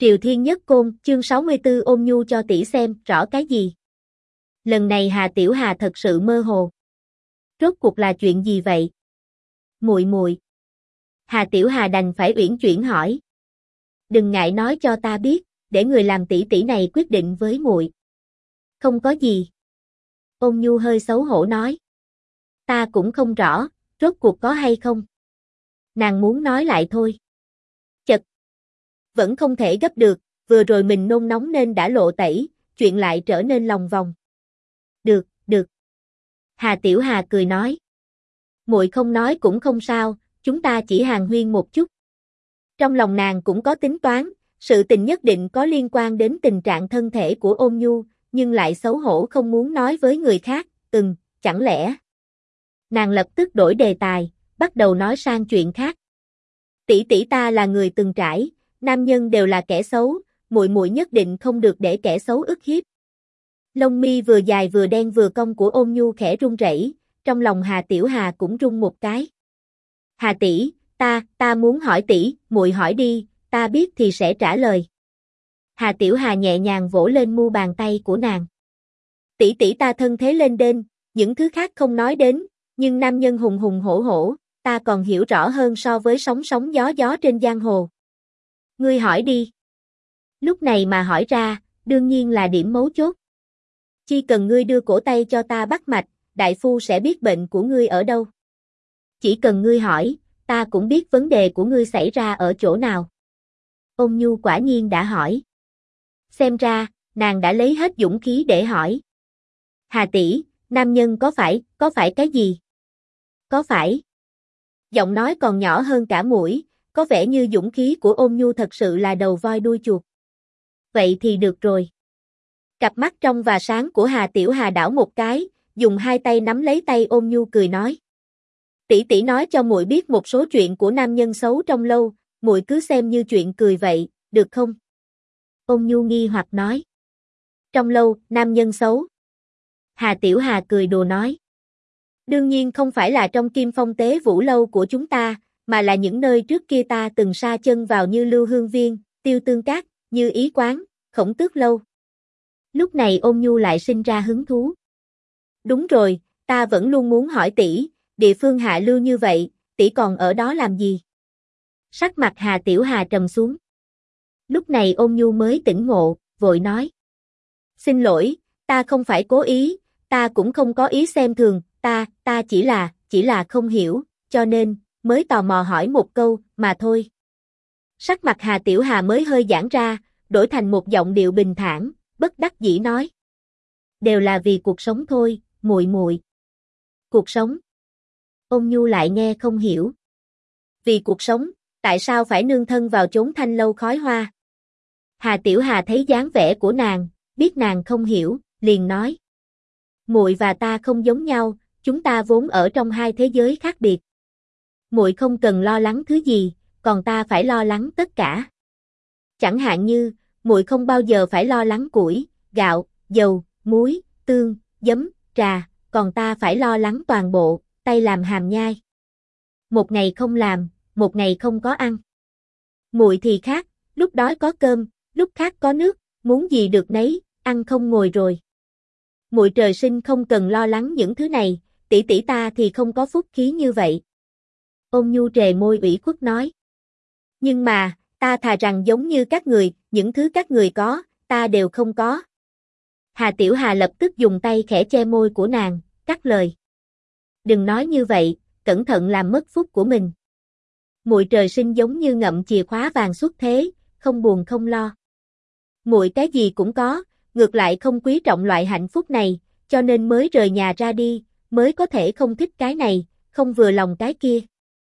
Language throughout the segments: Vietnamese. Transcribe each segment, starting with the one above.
Triều Thiên Nhất Côn, chương 64 ôn nhu cho tỷ xem rõ cái gì. Lần này Hà Tiểu Hà thật sự mơ hồ. Rốt cuộc là chuyện gì vậy? Muội muội. Hà Tiểu Hà đành phải uyển chuyển hỏi. Đừng ngại nói cho ta biết, để người làm tỷ tỷ này quyết định với muội. Không có gì. Ôn nhu hơi xấu hổ nói. Ta cũng không rõ, rốt cuộc có hay không. Nàng muốn nói lại thôi. Chật. Vẫn không thể gấp được, vừa rồi mình nôn nóng nên đã lộ tẩy, chuyện lại trở nên lòng vòng. Được, được. Hà Tiểu Hà cười nói. Muội không nói cũng không sao, chúng ta chỉ hàn huyên một chút. Trong lòng nàng cũng có tính toán, sự tình nhất định có liên quan đến tình trạng thân thể của Ôn Nhu, nhưng lại xấu hổ không muốn nói với người khác, chẳng lẽ. Nàng lập tức đổi đề tài, bắt đầu nói sang chuyện khác. Tỷ tỷ ta là người từng trải, nam nhân đều là kẻ xấu, muội muội nhất định không được để kẻ xấu ức hiếp. Lông mi vừa dài vừa đen vừa cong của Ôn Nhu khẽ run rẩy, trong lòng Hà Tiểu Hà cũng run một cái. Hà tỷ, ta muốn hỏi tỷ, muội hỏi đi, ta biết thì sẽ trả lời. Hà Tiểu Hà nhẹ nhàng vỗ lên mu bàn tay của nàng. Tỷ tỷ ta thân thế lên đên, những thứ khác không nói đến, nhưng nam nhân hùng hùng hổ hổ, ta còn hiểu rõ hơn so với sóng sóng gió gió trên giang hồ. Ngươi hỏi đi. Lúc này mà hỏi ra, đương nhiên là điểm mấu chốt. Chỉ cần ngươi đưa cổ tay cho ta bắt mạch, đại phu sẽ biết bệnh của ngươi ở đâu. Chỉ cần ngươi hỏi, ta cũng biết vấn đề của ngươi xảy ra ở chỗ nào. Ôn Nhu quả nhiên đã hỏi. Xem ra, nàng đã lấy hết dũng khí để hỏi. Hà tỷ, nam nhân có phải cái gì? Có phải? Giọng nói còn nhỏ hơn cả mũi, có vẻ như dũng khí của Ôn Nhu thật sự là đầu voi đuôi chuột. Vậy thì được rồi. Cặp mắt trong và sáng của Hà Tiểu Hà đảo một cái, dùng hai tay nắm lấy tay Ôn Nhu cười nói. Tỷ tỷ nói cho muội biết một số chuyện của nam nhân xấu trong lâu, muội cứ xem như chuyện cười vậy, được không? Ôn Nhu nghi hoặc nói. Trong lâu, nam nhân xấu. Hà Tiểu Hà cười đùa nói. Đương nhiên không phải là trong Kim Phong Tế Vũ lâu của chúng ta, mà là những nơi trước kia ta từng sa chân vào như Lưu Hương Viên, Tiêu Tương Các, Như Ý Quán, Khổng Tước lâu. Lúc này Ôn Nhu lại sinh ra hứng thú. Đúng rồi, ta vẫn luôn muốn hỏi tỷ, địa phương hạ lưu như vậy, tỷ còn ở đó làm gì? Sắc mặt Hà Tiểu Hà trầm xuống. Lúc này Ôn Nhu mới tỉnh ngộ, vội nói. Xin lỗi, ta không phải cố ý, ta cũng không có ý xem thường, ta chỉ là không hiểu, cho nên, mới tò mò hỏi một câu, mà thôi. Sắc mặt Hà Tiểu Hà mới hơi giãn ra, đổi thành một giọng điệu bình thản, bất đắc dĩ nói. Đều là vì cuộc sống thôi, muội muội. Cuộc sống. Ôn Nhu lại nghe không hiểu. Vì cuộc sống, tại sao phải nương thân vào chốn thanh lâu khói hoa? Hà Tiểu Hà thấy dáng vẻ của nàng, biết nàng không hiểu, liền nói. Muội và ta không giống nhau, chúng ta vốn ở trong hai thế giới khác biệt. Muội không cần lo lắng thứ gì, còn ta phải lo lắng tất cả. Chẳng hạn như, muội không bao giờ phải lo lắng củi, gạo, dầu, muối, tương, giấm, trà, còn ta phải lo lắng toàn bộ, tay làm hàm nhai. Một ngày không làm, một ngày không có ăn. Muội thì khác, lúc đói có cơm, lúc khát có nước, muốn gì được nấy, ăn không ngồi rồi. Muội trời sinh không cần lo lắng những thứ này, tỷ tỷ ta thì không có phúc khí như vậy. Ôn Nhu trề môi ủy khuất nói. Nhưng mà, ta thà rằng giống như các người, những thứ các người có, ta đều không có. Hà Tiểu Hà lập tức dùng tay khẽ che môi của nàng, cắt lời. Đừng nói như vậy, cẩn thận làm mất phúc của mình. Muội trời sinh giống như ngậm chìa khóa vàng xuất thế, không buồn không lo. Muội cái gì cũng có, ngược lại không quý trọng loại hạnh phúc này, cho nên mới rời nhà ra đi, mới có thể không thích cái này, không vừa lòng cái kia.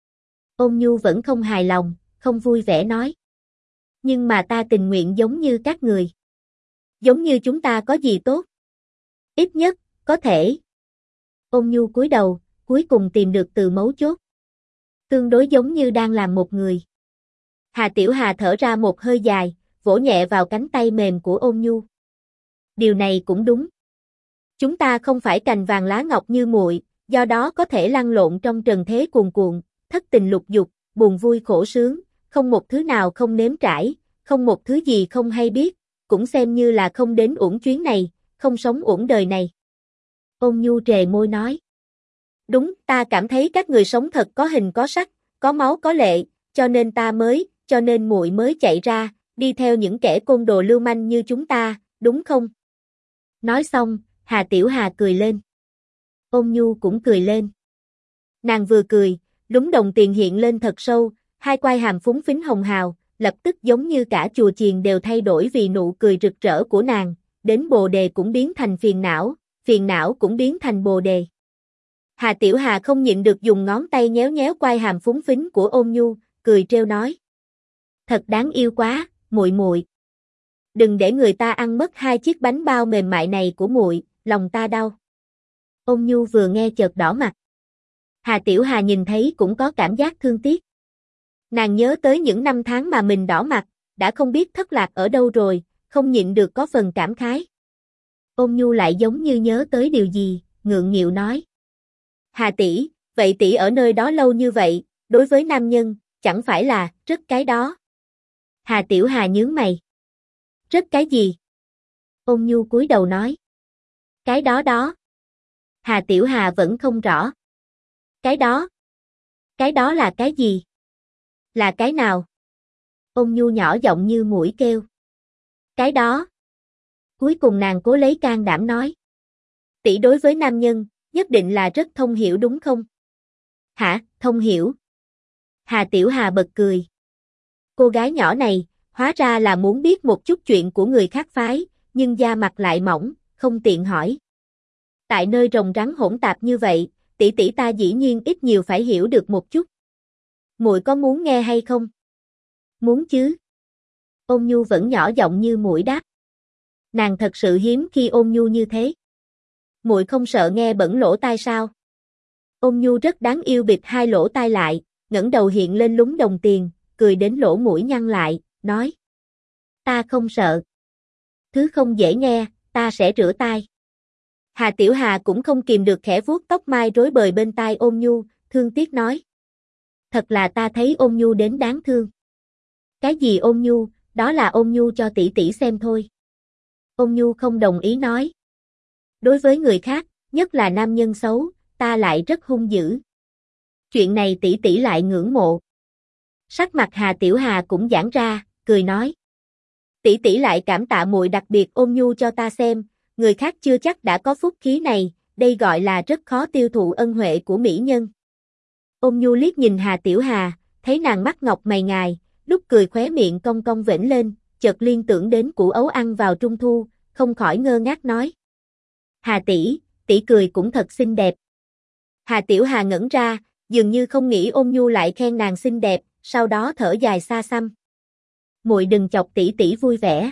Ôn Nhu vẫn không hài lòng, không vui vẻ nói. Nhưng mà ta tình nguyện giống như các người. Giống như chúng ta có gì tốt? Ít nhất, có thể. Ôn Nhu cúi đầu, cuối cùng tìm được từ mấu chốt. Tương đối giống như đang làm một người. Hà Tiểu Hà thở ra một hơi dài, vỗ nhẹ vào cánh tay mềm của Ôn Nhu. Điều này cũng đúng. Chúng ta không phải cành vàng lá ngọc như muội, do đó có thể lăn lộn trong trần thế cuồn cuộn, thất tình lục dục, buồn vui khổ sướng, không một thứ nào không nếm trải, không một thứ gì không hay biết, cũng xem như là không đến uổng chuyến này, không sống uổng đời này. Ôn Nhu trề môi nói. Đúng, ta cảm thấy các người sống thật có hình có sắc, có máu có lệ, cho nên muội mới chạy ra, đi theo những kẻ côn đồ lưu manh như chúng ta, đúng không? Nói xong, Hà Tiểu Hà cười lên. Ôn Nhu cũng cười lên. Nàng vừa cười, lúm đồng tiền hiện lên thật sâu, hai quai hàm phúng phính hồng hào, lập tức giống như cả chùa chiền đều thay đổi vì nụ cười rực rỡ của nàng, đến bồ đề cũng biến thành phiền não cũng biến thành bồ đề. Hà Tiểu Hà không nhịn được dùng ngón tay nhéo nhéo quai hàm phúng phính của Ôn Nhu, cười trêu nói. Thật đáng yêu quá, muội muội. Đừng để người ta ăn mất hai chiếc bánh bao mềm mại này của muội, lòng ta đau. Ôn Nhu vừa nghe chợt đỏ mặt. Hà Tiểu Hà nhìn thấy cũng có cảm giác thương tiếc. Nàng nhớ tới những năm tháng mà mình đỏ mặt, đã không biết thất lạc ở đâu rồi, không nhịn được có phần cảm khái. Ôn Nhu lại giống như nhớ tới điều gì, ngượng nghịu nói. Hà tỷ, vậy tỷ ở nơi đó lâu như vậy, đối với nam nhân, chẳng phải là rất cái đó. Hà Tiểu Hà nhướng mày. Rất cái gì? Ôn Nhu cúi đầu nói. Cái đó đó. Hà Tiểu Hà vẫn không rõ. Cái đó là cái gì? Là cái nào? Ôn Nhu nhỏ giọng như muỗi kêu. Cái đó. Cuối cùng nàng cố lấy can đảm nói. Tỷ đối với nam nhân, nhất định là rất thông hiểu đúng không? Hả, thông hiểu? Hà Tiểu Hà bật cười. Cô gái nhỏ này, hóa ra là muốn biết một chút chuyện của người khác phái, nhưng da mặt lại mỏng, không tiện hỏi. Tại nơi rồng rắn hỗn tạp như vậy, tỷ tỷ ta dĩ nhiên ít nhiều phải hiểu được một chút. Muội có muốn nghe hay không? Muốn chứ. Ôn Nhu vẫn nhỏ giọng như muội đáp. Nàng thật sự hiếm khi Ôn Nhu như thế. Muội không sợ nghe bẩn lỗ tai sao? Ôn Nhu rất đáng yêu bịt hai lỗ tai lại, ngẩng đầu hiện lên lúm đồng tiền, cười đến lỗ mũi nhăn lại, nói. Ta không sợ. Thứ không dễ nghe, ta sẽ rửa tai. Hà Tiểu Hà cũng không kìm được khẽ vuốt tóc mai rối bời bên tai Ôn Nhu, thương tiếc nói. Thật là ta thấy Ôn Nhu đến đáng thương. Cái gì Ôn Nhu, đó là Ôn Nhu cho tỷ tỷ xem thôi. Ôn Nhu không đồng ý nói. Đối với người khác, nhất là nam nhân xấu, ta lại rất hung dữ. Chuyện này tỷ tỷ lại ngưỡng mộ. Sắc mặt Hà Tiểu Hà cũng giãn ra, cười nói. Tỷ tỷ lại cảm tạ muội đặc biệt Ôn Nhu cho ta xem, người khác chưa chắc đã có phúc khí này, đây gọi là rất khó tiêu thụ ân huệ của mỹ nhân. Ôn Nhu liếc nhìn Hà Tiểu Hà, thấy nàng mắt ngọc mày ngài, lúc cười khóe miệng cong cong vểnh lên, chợt liên tưởng đến củ ấu ăn vào trung thu, không khỏi ngơ ngác nói. Hà tỷ cười cũng thật xinh đẹp. Hà Tiểu Hà ngẩn ra, dường như không nghĩ Ôn Nhu lại khen nàng xinh đẹp, sau đó thở dài xa xăm. Muội đừng chọc tỷ tỷ vui vẻ.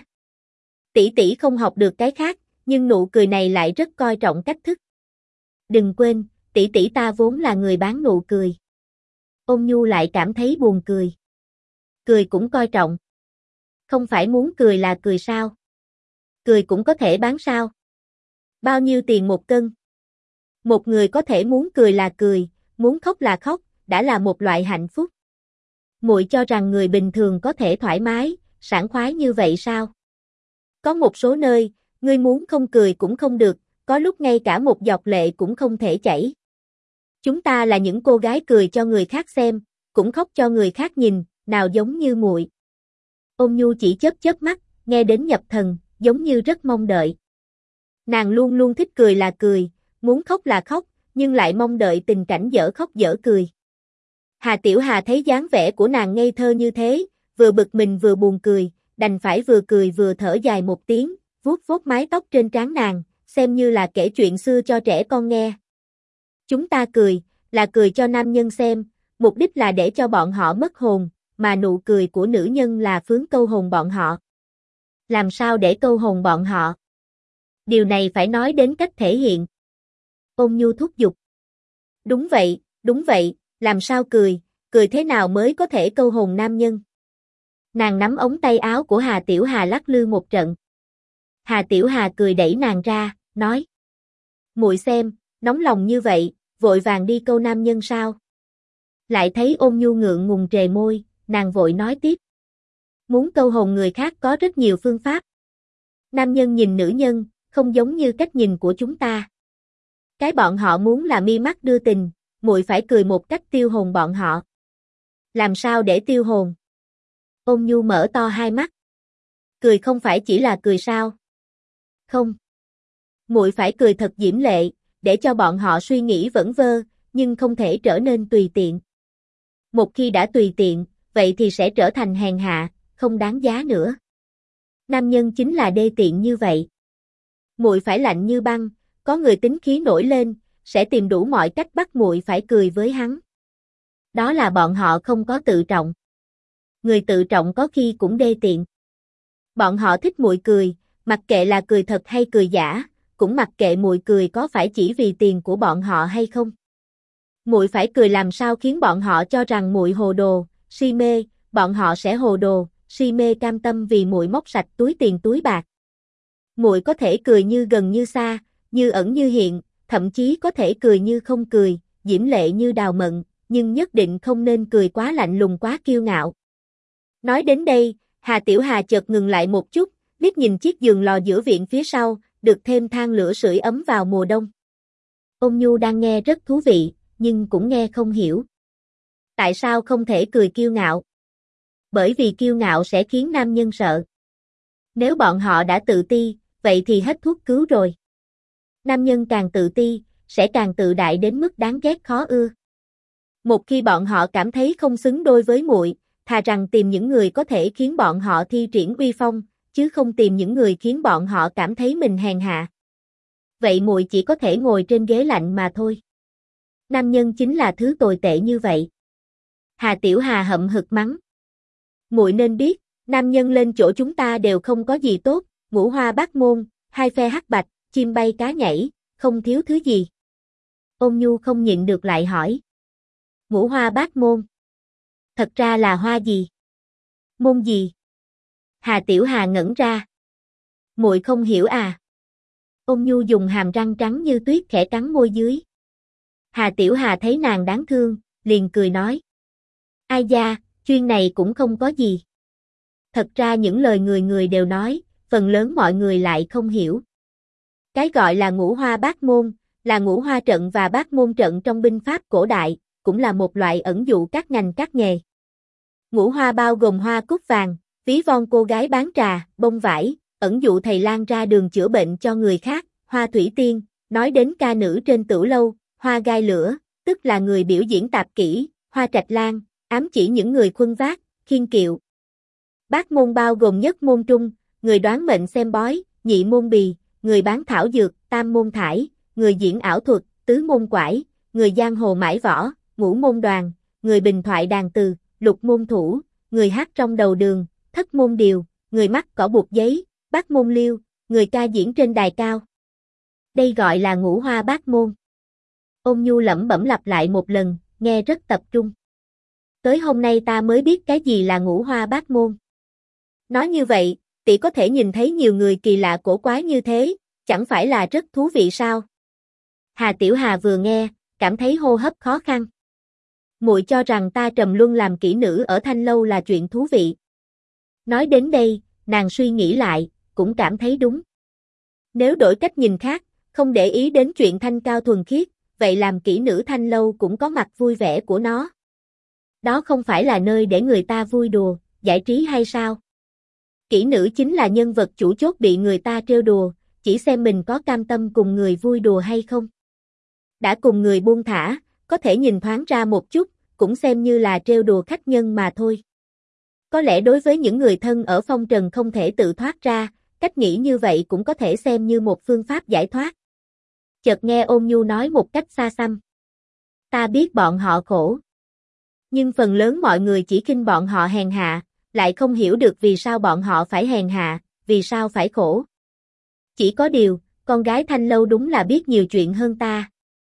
Tỷ tỷ không học được cái khác, nhưng nụ cười này lại rất coi trọng cách thức. Đừng quên, tỷ tỷ ta vốn là người bán nụ cười. Ôn Nhu lại cảm thấy buồn cười. Cười cũng coi trọng. Không phải muốn cười là cười sao? Cười cũng có thể bán sao? Bao nhiêu tiền một cân? Một người có thể muốn cười là cười, muốn khóc là khóc, đã là một loại hạnh phúc. Muội cho rằng người bình thường có thể thoải mái, sảng khoái như vậy sao? Có một số nơi, ngươi muốn không cười cũng không được, có lúc ngay cả một giọt lệ cũng không thể chảy. Chúng ta là những cô gái cười cho người khác xem, cũng khóc cho người khác nhìn, nào giống như muội. Ôn Nhu chỉ chớp mắt, nghe đến nhập thần, giống như rất mong đợi. Nàng luôn luôn thích cười là cười, muốn khóc là khóc, nhưng lại mong đợi tình cảnh dở khóc dở cười. Hà Tiểu Hà thấy dáng vẻ của nàng ngây thơ như thế, vừa bực mình vừa buồn cười, đành phải vừa cười vừa thở dài một tiếng, vuốt vuốt mái tóc trên trán nàng, xem như là kể chuyện xưa cho trẻ con nghe. Chúng ta cười, là cười cho nam nhân xem, mục đích là để cho bọn họ mất hồn, mà nụ cười của nữ nhân là phướng câu hồn bọn họ. Làm sao để câu hồn bọn họ? Điều này phải nói đến cách thể hiện. Ôn Nhu thúc giục. Đúng vậy, làm sao cười thế nào mới có thể câu hồn nam nhân? Nàng nắm ống tay áo của Hà Tiểu Hà lắc lư một trận. Hà Tiểu Hà cười đẩy nàng ra, nói. Muội xem, nóng lòng như vậy, vội vàng đi câu nam nhân sao? Lại thấy Ôn Nhu ngượng ngùng trề môi, nàng vội nói tiếp. Muốn câu hồn người khác có rất nhiều phương pháp. Nam nhân nhìn nữ nhân, không giống như cách nhìn của chúng ta. Cái bọn họ muốn là mi mắt đưa tình, muội phải cười một cách tiêu hồn bọn họ. Làm sao để tiêu hồn? Ôn nhu mở to hai mắt. Cười không phải chỉ là cười sao? Không. Muội phải cười thật diễm lệ, để cho bọn họ suy nghĩ vẩn vơ, nhưng không thể trở nên tùy tiện. Một khi đã tùy tiện, vậy thì sẽ trở thành hèn hạ, không đáng giá nữa. Nam nhân chính là đê tiện như vậy. Muội phải lạnh như băng, có người tính khí nổi lên, sẽ tìm đủ mọi cách bắt muội phải cười với hắn. Đó là bọn họ không có tự trọng. Người tự trọng có khi cũng đê tiện. Bọn họ thích muội cười, mặc kệ là cười thật hay cười giả, cũng mặc kệ muội cười có phải chỉ vì tiền của bọn họ hay không. Muội phải cười làm sao khiến bọn họ cho rằng muội hồ đồ, si mê, bọn họ sẽ hồ đồ, si mê cam tâm vì muội móc sạch túi tiền túi bạc. Muội có thể cười như gần như xa, như ẩn như hiện, thậm chí có thể cười như không cười, diễm lệ như đào mận, nhưng nhất định không nên cười quá lạnh lùng quá kiêu ngạo. Nói đến đây, Hà Tiểu Hà chợt ngừng lại một chút, liếc nhìn chiếc giường lò giữa viện phía sau, được thêm than lửa sưởi ấm vào mùa đông. Ôn Nhu đang nghe rất thú vị, nhưng cũng nghe không hiểu. Tại sao không thể cười kiêu ngạo? Bởi vì kiêu ngạo sẽ khiến nam nhân sợ. Nếu bọn họ đã tự ti, vậy thì hết thuốc cứu rồi. Nam nhân càng tự ti, sẽ càng tự đại đến mức đáng ghét khó ưa. Một khi bọn họ cảm thấy không xứng đôi với muội, thà rằng tìm những người có thể khiến bọn họ thi triển uy phong, chứ không tìm những người khiến bọn họ cảm thấy mình hèn hạ. Vậy muội chỉ có thể ngồi trên ghế lạnh mà thôi. Nam nhân chính là thứ tồi tệ như vậy. Hà Tiểu Hà hậm hực mắng. Muội nên biết, nam nhân lên chỗ chúng ta đều không có gì tốt, ngũ hoa bát môn, hai phe hắc bạch, chim bay cá nhảy, không thiếu thứ gì. Ôn Nhu không nhịn được lại hỏi. Ngũ hoa bát môn. Thật ra là hoa gì? Môn gì? Hà Tiểu Hà ngẩn ra. Muội không hiểu à? Ôn Nhu dùng hàm răng trắng như tuyết khẽ cắn môi dưới. Hà Tiểu Hà thấy nàng đáng thương, liền cười nói. Ai da, chuyên này cũng không có gì. Thật ra những lời người người đều nói, phần lớn mọi người lại không hiểu. Cái gọi là ngũ hoa bát môn, là ngũ hoa trận và bát môn trận trong binh pháp cổ đại, cũng là một loại ẩn dụ các ngành các nghề. Ngũ hoa bao gồm hoa cúc vàng, ví von cô gái bán trà, bông vải, ẩn dụ thầy lang ra đường chữa bệnh cho người khác, hoa thủy tiên, nói đến ca nữ trên tửu lâu, hoa gai lửa, tức là người biểu diễn tạp kỹ, hoa trạch lan, ám chỉ những người khuân vác, khiên kiệu. Bát môn bao gồm nhất môn trung, người đoán mệnh xem bói, nhị môn bì, người bán thảo dược, tam môn thải, người diễn ảo thuật, tứ môn quải, người giang hồ mãi võ, ngũ môn đoàn, người bình thoại đàn từ, lục môn thủ, người hát trong đầu đường, thất môn điều, người mắc cỏ buộc giấy, bát môn liêu, người ca diễn trên đài cao. Đây gọi là ngũ hoa bát môn. Ôn Nhu lẩm bẩm lặp lại một lần, nghe rất tập trung. Tới hôm nay ta mới biết cái gì là ngũ hoa bát môn. Nói như vậy, tỷ có thể nhìn thấy nhiều người kỳ lạ cổ quái như thế, chẳng phải là rất thú vị sao? Hà Tiểu Hà vừa nghe, cảm thấy hô hấp khó khăn. Muội cho rằng ta trầm luân làm kỹ nữ ở Thanh Lâu là chuyện thú vị. Nói đến đây, nàng suy nghĩ lại, cũng cảm thấy đúng. Nếu đổi cách nhìn khác, không để ý đến chuyện thanh cao thuần khiết, vậy làm kỹ nữ Thanh Lâu cũng có mặt vui vẻ của nó. Đó không phải là nơi để người ta vui đùa, giải trí hay sao? Kỹ nữ chính là nhân vật chủ chốt bị người ta trêu đùa, chỉ xem mình có cam tâm cùng người vui đùa hay không. Đã cùng người buông thả, có thể nhìn thoáng ra một chút, cũng xem như là trêu đùa khách nhân mà thôi. Có lẽ đối với những người thân ở phong trần không thể tự thoát ra, cách nghĩ như vậy cũng có thể xem như một phương pháp giải thoát. Chợt nghe Ôn Nhu nói một cách xa xăm. Ta biết bọn họ khổ. Nhưng phần lớn mọi người chỉ khinh bọn họ hèn hạ, lại không hiểu được vì sao bọn họ phải hèn hạ, vì sao phải khổ. Chỉ có điều, con gái Thanh Lâu đúng là biết nhiều chuyện hơn ta.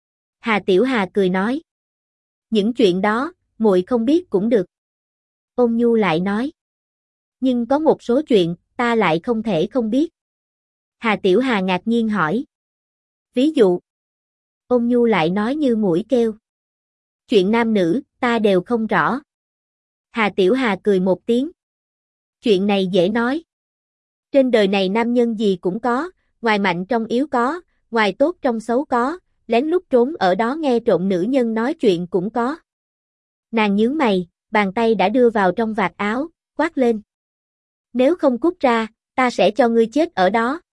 Hà Tiểu Hà cười nói. Những chuyện đó, muội không biết cũng được. Ôn Nhu lại nói. Nhưng có một số chuyện, ta lại không thể không biết. Hà Tiểu Hà ngạc nhiên hỏi. Ví dụ. Ôn Nhu lại nói như muỗi kêu. Chuyện nam nữ, ta đều không rõ. Hà Tiểu Hà cười một tiếng. Chuyện này dễ nói. Trên đời này nam nhân gì cũng có, ngoài mạnh trong yếu có, ngoài tốt trong xấu có, lén lút trốn ở đó nghe trộm nữ nhân nói chuyện cũng có. Nàng nhướng mày, bàn tay đã đưa vào trong vạt áo, quát lên. Nếu không cút ra, ta sẽ cho ngươi chết ở đó.